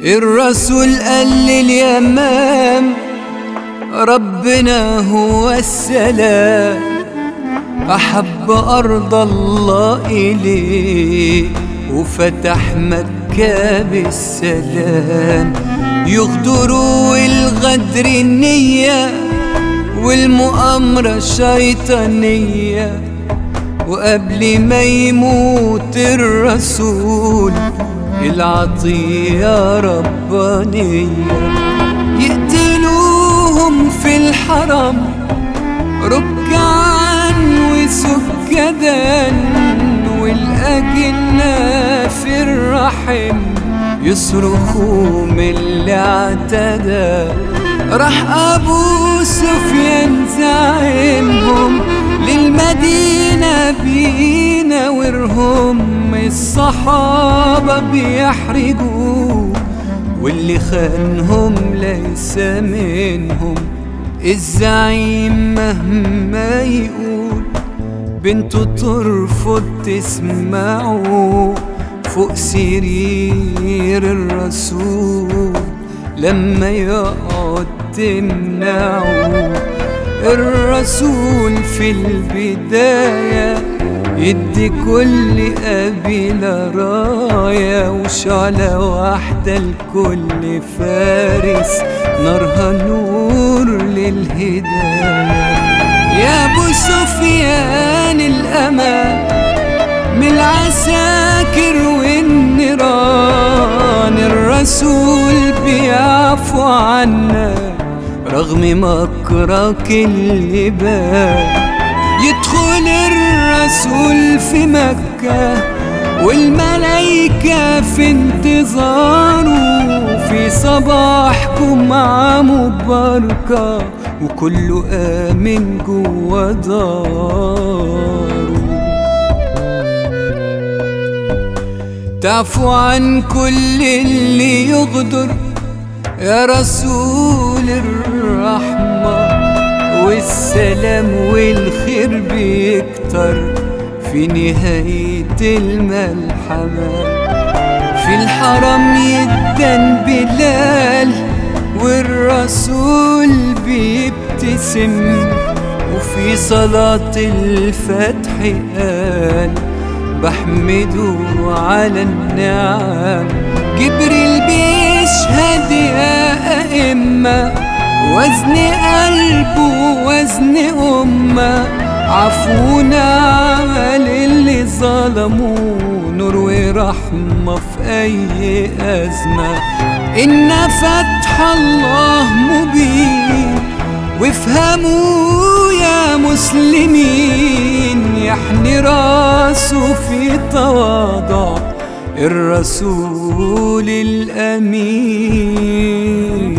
الرسول قال لليمام ربنا هو السلام، أحب أرض الله إليه وفتح مكة بالسلام. يغدروا الغدر النية والمؤامرة شيطانية، وقبل ما يموت الرسول العطية ربانية. يقتلوهم في الحرم ركعا وسجدا، والأجنة في الرحم يصرخوا من اللي اعتدى. راح أبو سفيان زعيمهم للمدينة بيناورهم، الصحابة بيحرجوا واللي خانهم ليس منهم. الزعيم مهما يقول بنته ترفض تسمعه، فوق سرير الرسول لما يقعد تمنعه. الرسول في البداية يدي كل قبيلة راية، وشعلة واحدة لكل فارس نارها نور للهداية. يا ابو سفيان الأمان من العساكر والنيران، الرسول بيعفو عنا رغم مكرك اللي بان. يدخل الرسول في مكة والملايكة في انتظاره، في صباح جمعة مباركة وكله آمن جوا داره. تعفو عن كل اللي يغدر يا رسول الرحمة، والسلام والخير بيكتر في نهاية الملحمة. في الحرم يدن بلال والرسول بيبتسم، وفي صلاة الفتح قال بحمده على النعم. جبريل بيشهد يا أئمة، وزن قلبه وزن أمة، عفونا على اللي ظلموا، نور ورحمة في أي أزمة. إن فتح الله مبين، وافهموا يا مسلمين، يحني راسه في تواضع الرسول الأمين.